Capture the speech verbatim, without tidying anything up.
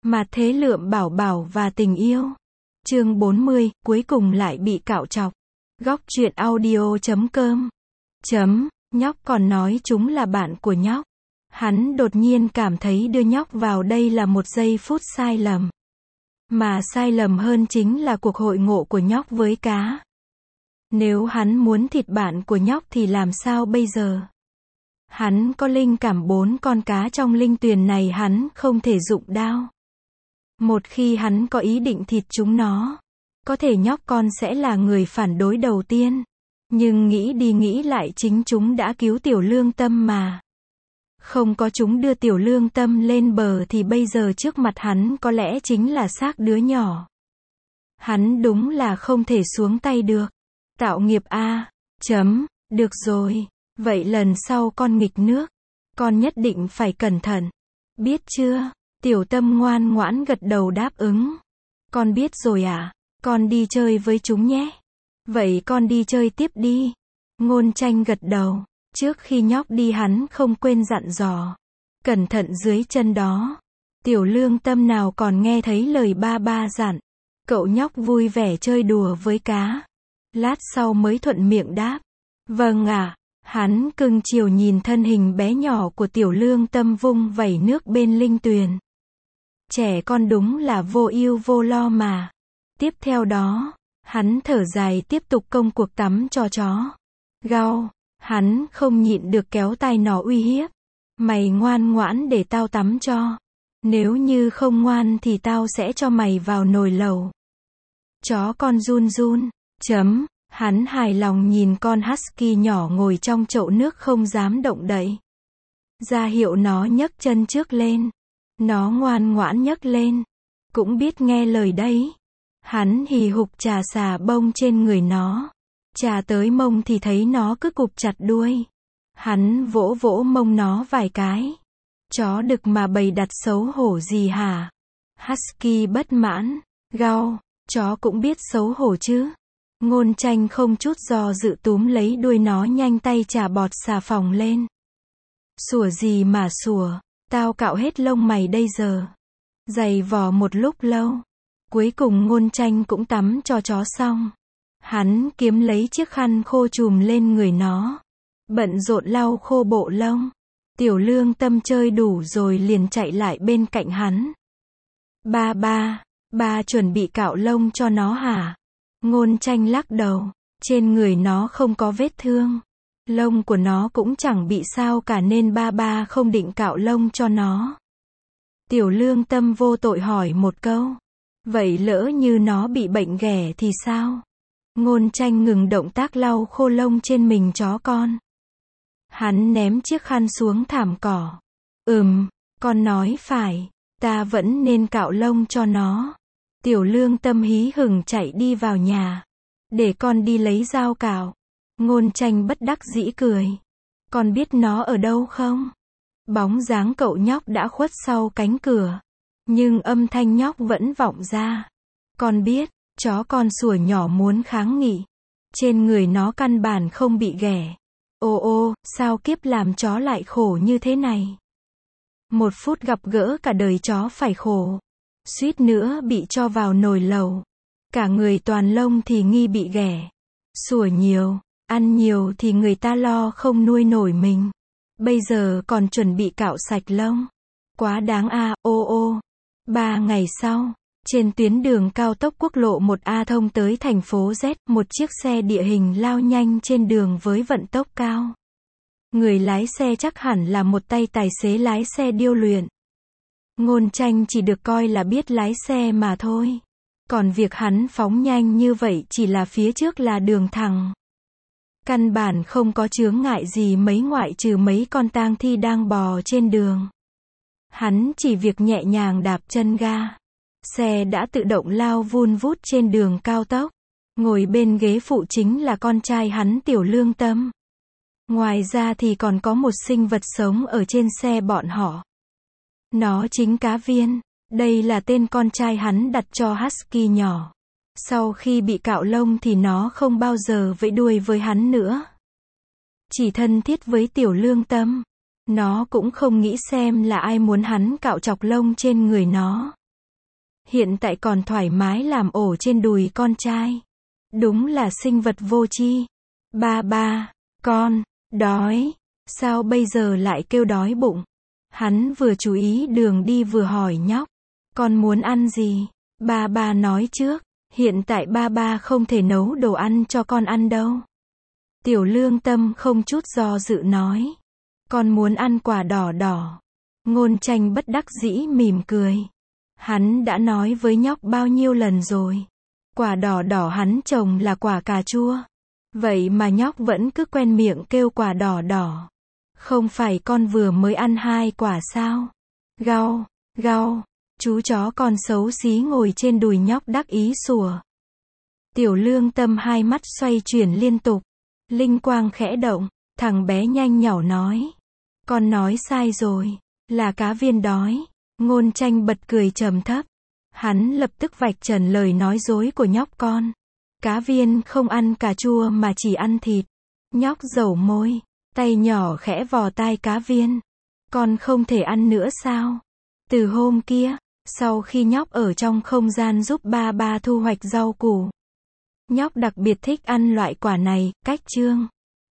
Mà thế lượm bảo bảo và tình yêu. Chương bốn mươi, cuối cùng lại bị cạo chọc. Góc truyện audio chấm com. Chấm, nhóc còn nói chúng là bạn của nhóc. Hắn đột nhiên cảm thấy đưa nhóc vào đây là một giây phút sai lầm. Mà sai lầm hơn chính là cuộc hội ngộ của nhóc với cá. Nếu hắn muốn thịt bạn của nhóc thì làm sao bây giờ? Hắn có linh cảm bốn con cá trong linh tuyền này hắn không thể dụng đao. Một khi hắn có ý định thịt chúng nó, có thể nhóc con sẽ là người phản đối đầu tiên. Nhưng nghĩ đi nghĩ lại chính chúng đã cứu Tiểu Lương Tâm mà. Không có chúng đưa Tiểu Lương Tâm lên bờ thì bây giờ trước mặt hắn có lẽ chính là xác đứa nhỏ. Hắn đúng là không thể xuống tay được. Tạo nghiệp a. Chấm, được rồi. Vậy lần sau con nghịch nước, con nhất định phải cẩn thận. Biết chưa? Tiểu Tâm ngoan ngoãn gật đầu đáp ứng. Con biết rồi à? Con đi chơi với chúng nhé. Vậy con đi chơi tiếp đi. Ngôn Tranh gật đầu. Trước khi nhóc đi hắn không quên dặn dò. Cẩn thận dưới chân đó. Tiểu Lương Tâm nào còn nghe thấy lời ba ba dặn. Cậu nhóc vui vẻ chơi đùa với cá. Lát sau mới thuận miệng đáp. Vâng ạ. À. Hắn cưng chiều nhìn thân hình bé nhỏ của Tiểu Lương Tâm vung vẩy nước bên linh tuyền. Trẻ con đúng là vô ưu vô lo mà. Tiếp theo đó, hắn thở dài tiếp tục công cuộc tắm cho chó. Gao, hắn không nhịn được kéo tai nó uy hiếp. Mày ngoan ngoãn để tao tắm cho. Nếu như không ngoan thì tao sẽ cho mày vào nồi lẩu. Chó con run run. Chấm. Hắn hài lòng nhìn con husky nhỏ ngồi trong chậu nước không dám động đậy. Ra hiệu nó nhấc chân trước lên. Nó ngoan ngoãn nhấc lên. Cũng biết nghe lời đấy. Hắn hì hục chà xà bông trên người nó. Chà tới mông thì thấy nó cứ cụp chặt đuôi. Hắn vỗ vỗ mông nó vài cái. Chó đực mà bày đặt xấu hổ gì hả? Husky bất mãn. Gao, chó cũng biết xấu hổ chứ. Ngôn Tranh không chút do dự túm lấy đuôi nó nhanh tay chà bọt xà phòng lên. Sủa gì mà sủa, tao cạo hết lông mày đây giờ. Giày vò một lúc lâu. Cuối cùng Ngôn Tranh cũng tắm cho chó xong. Hắn kiếm lấy chiếc khăn khô chùm lên người nó. Bận rộn lau khô bộ lông. Tiểu Lương Tâm chơi đủ rồi liền chạy lại bên cạnh hắn. Ba ba, ba chuẩn bị cạo lông cho nó hả? Ngôn Tranh lắc đầu. Trên người nó không có vết thương. Lông của nó cũng chẳng bị sao cả nên ba ba không định cạo lông cho nó. Tiểu Lương Tâm vô tội hỏi một câu. Vậy lỡ như nó bị bệnh ghẻ thì sao? Ngôn Tranh ngừng động tác lau khô lông trên mình chó con. Hắn ném chiếc khăn xuống thảm cỏ. Ừm, con nói phải. Ta vẫn nên cạo lông cho nó. Tiểu Lương Tâm hí hửng chạy đi vào nhà. Để con đi lấy dao cạo. Ngôn Tranh bất đắc dĩ cười. Con biết nó ở đâu không? Bóng dáng cậu nhóc đã khuất sau cánh cửa. Nhưng âm thanh nhóc vẫn vọng ra. Con biết, chó con sủa nhỏ muốn kháng nghị. Trên người nó căn bản không bị ghẻ. Ô ô, sao kiếp làm chó lại khổ như thế này? Một phút gặp gỡ cả đời chó phải khổ. Suýt nữa bị cho vào nồi lẩu. Cả người toàn lông thì nghi bị ghẻ. Sủa nhiều, ăn nhiều thì người ta lo không nuôi nổi mình. Bây giờ còn chuẩn bị cạo sạch lông. Quá đáng a, à, ô ô. Ba ngày sau, trên tuyến đường cao tốc quốc lộ một A thông tới thành phố Z, một chiếc xe địa hình lao nhanh trên đường với vận tốc cao. Người lái xe chắc hẳn là một tay tài xế lái xe điêu luyện. Ngôn Tranh chỉ được coi là biết lái xe mà thôi. Còn việc hắn phóng nhanh như vậy chỉ là phía trước là đường thẳng. Căn bản không có chướng ngại gì mấy ngoại trừ mấy con tang thi đang bò trên đường. Hắn chỉ việc nhẹ nhàng đạp chân ga. Xe đã tự động lao vun vút trên đường cao tốc. Ngồi bên ghế phụ chính là con trai hắn Tiểu Lương Tâm. Ngoài ra thì còn có một sinh vật sống ở trên xe bọn họ. Nó chính Cá Viên. Đây là tên con trai hắn đặt cho husky nhỏ. Sau khi bị cạo lông thì nó không bao giờ vẫy đuôi với hắn nữa. Chỉ thân thiết với Tiểu Lương Tâm. Nó cũng không nghĩ xem là ai muốn hắn cạo chọc lông trên người nó. hiện tại còn thoải mái làm ổ trên đùi con trai. Đúng là sinh vật vô tri. Ba ba, con, đói. Sao bây giờ lại kêu đói bụng? Hắn vừa chú ý đường đi vừa hỏi nhóc. Con muốn ăn gì? Ba ba nói trước. Hiện tại ba ba không thể nấu đồ ăn cho con ăn đâu. Tiểu Lương Tâm không chút do dự nói. Con muốn ăn quả đỏ đỏ. Ngôn Tranh bất đắc dĩ mỉm cười. Hắn đã nói với nhóc bao nhiêu lần rồi. Quả đỏ đỏ hắn trồng là quả cà chua. Vậy mà nhóc vẫn cứ quen miệng kêu quả đỏ đỏ. Không phải con vừa mới ăn hai quả sao? Gau, gau. Chú chó con xấu xí ngồi trên đùi nhóc đắc ý sủa. Tiểu Lương Tâm hai mắt xoay chuyển liên tục. Linh quang khẽ động. Thằng bé nhanh nhảu nói. Con nói sai rồi. Là cá viên đói. Ngôn Tranh bật cười trầm thấp. Hắn lập tức vạch trần lời nói dối của nhóc con. Cá viên không ăn cà chua mà chỉ ăn thịt. Nhóc dẩu môi. Tay nhỏ khẽ vò tai cá viên. Con không thể ăn nữa sao? Từ hôm kia, sau khi nhóc ở trong không gian giúp ba ba thu hoạch rau củ, nhóc đặc biệt thích ăn loại quả này. Cách chương